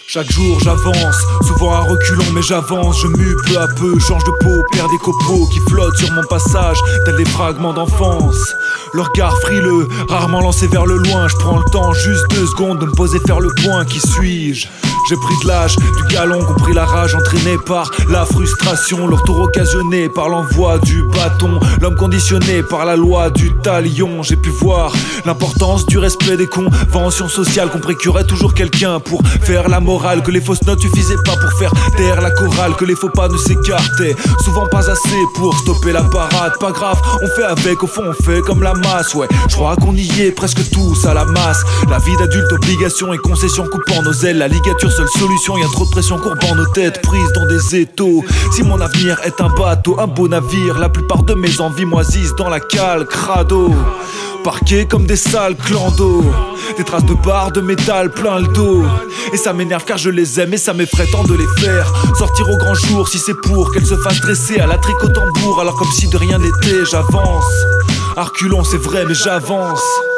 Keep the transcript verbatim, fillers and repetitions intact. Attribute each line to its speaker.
Speaker 1: Chaque jour j'avance, souvent à reculons mais j'avance. Je mue peu à peu, change de peau, perds des copeaux qui flottent sur mon passage, tels des fragments d'enfance. Le regard frileux, rarement lancé vers le loin. Je prends le temps, juste deux secondes de me poser faire le point. Qui suis-je? J'ai pris de l'âge, du galon, compris la rage entraînée par la frustration. Le retour occasionné par l'envoi du bâton, l'homme conditionné par la loi du talion. J'ai pu voir l'importance du respect des conventions sociales, compris qu'il y aurait toujours quelqu'un pour faire la morale, que les fausses notes suffisaient pas pour faire taire la chorale, que les faux pas ne s'écartaient souvent pas assez pour stopper la parade. Pas grave, on fait avec, au fond on fait comme la masse. Ouais, je crois qu'on y est presque tous à la masse. La vie d'adulte, obligation et concession coupant nos ailes. La ligature, seule solution, y'a trop de pression courbant nos têtes prises dans des étaux. Si mon avenir est un bateau, un beau navire, la plupart de mes envies moisissent dans la cale, crado. Parqués comme des sales clans d'eau, des traces de barres de métal plein le dos. Et ça m'énerve car je les aime et ça m'effraie tant de les faire sortir au grand jour, si c'est pour qu'elles se fassent dresser à la trique au tambour. Alors comme si de rien n'était, j'avance. À reculons c'est vrai mais j'avance.